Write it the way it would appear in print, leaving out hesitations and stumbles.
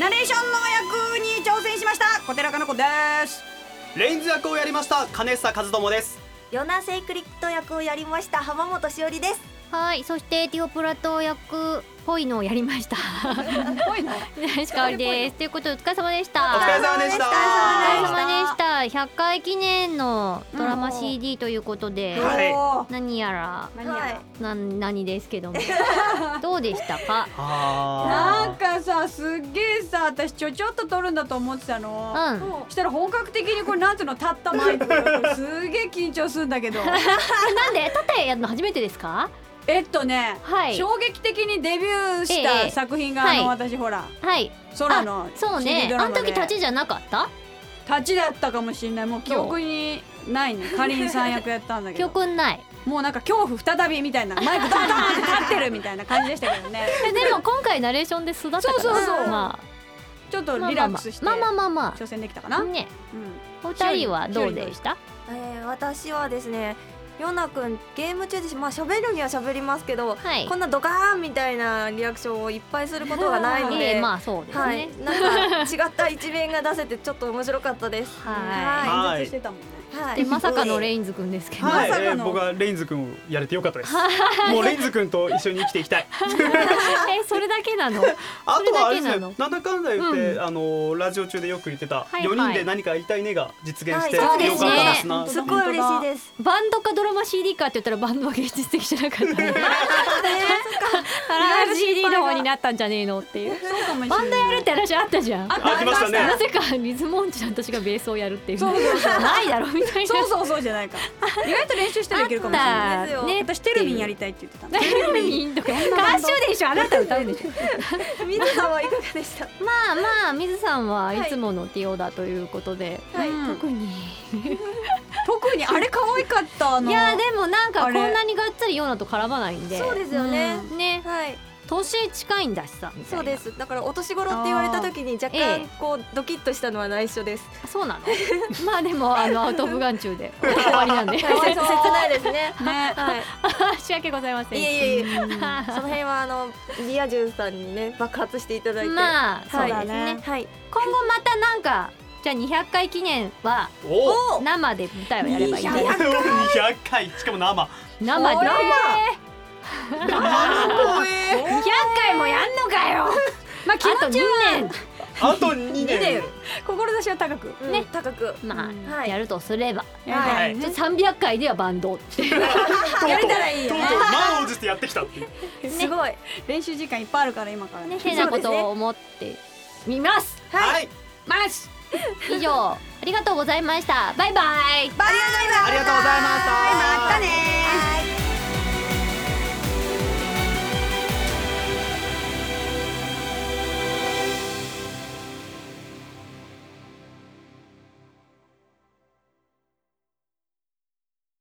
ナレーションの役に挑戦しました小寺かな子です。 レインズ役をやりました金久和友です。 ヨナセイクリット役をやりました浜本しおりです。 はい、そしてティオプラト役っぽいのをやりましたぽいの石川ですということでお疲れ様でした。 お疲れ様でした。 お疲れ様でした。100回記念のドラマ CD ということで、 は何やら何ですけどもどうでしたか？ なんかさ、すっげえさ、私ちょっと撮るんだと思ってたの。したら本格的にこれなんていうの、立ったマイクすげえ緊張するんだけどなんで立ってやるの初めてですか？ 衝撃的にデビューした作品が私ほら空のそうね、あの時立ちじゃなかった？ 立ちだったかもしれない。もう記憶にないね。かりんさん役やったんだけど記憶ない。 もうなんか恐怖再びみたいな、マイクドンドンって立ってるみたいな感じでしたけどねでも今回ナレーションで素だったから、 そうまあちょっとリラックスして挑戦できたかなね。お二人はどうでした？ 私はですね、ヨナくんゲーム中で喋るには喋りますけど、こんなドカーンみたいなリアクションをいっぱいすることがないので、 まあそうですね、 なんか違った一面が出せてちょっと面白かったです。 演説してたもんね。 でまさかのレインズくんですけど、 僕はレインズくんをやれてよかったです。もうレインズくんと一緒に生きていきたいそれだけなの？ あとはあれですね、なんだかんだ言ってラジオ中でよく言ってた4人で何か言いたいねが実現してよかったですな。 すごい嬉しいです。 バンドかドラマ CD かって言ったらバンドは現実的じゃなかったねCD の方になったんじゃねえのっていう。バンドやるって話あったじゃん。 ありましたね。 なぜか水もんちゃんたちがベースをやるっていう。ないだろみたいな。 そうじゃないか。意外と練習してできるかもしれないですよ。私テルミンやりたいって言ってた。 テルミンとか歌手でしょ。あなた歌うでしょ。 水さんはいかがでした？ まあ水さんはいつものティオだということで、 特にあれ可愛かった。 いやでもなんかこんなにがっつりヨナと絡まないんで。 そうですよね。 年近いんだしさ。 そうです。だからお年頃って言われた時に若干こうドキッとしたのは内緒です。 そうなの？まあでもアウト・オブ・ガン中で終わりなんで。 切ないですね。 申し訳ございません。 いえその辺はリア充さんにね爆発していただいて。 まあそうですね。今後またなんかじゃあ200回記念は生で舞台をやればいい。 200回しかも生で。200回もやんのかよ。 まあ気持ちはあと2年。 志は高くね、高くやるとすれば300回ではバンドってやれたらいいよね。 満を持してやってきたっていう。 すごい練習時間いっぱいあるから今からね。 変なことを思ってみます。 ます以上ありがとうございました。バイバイ。 ありがとうございました。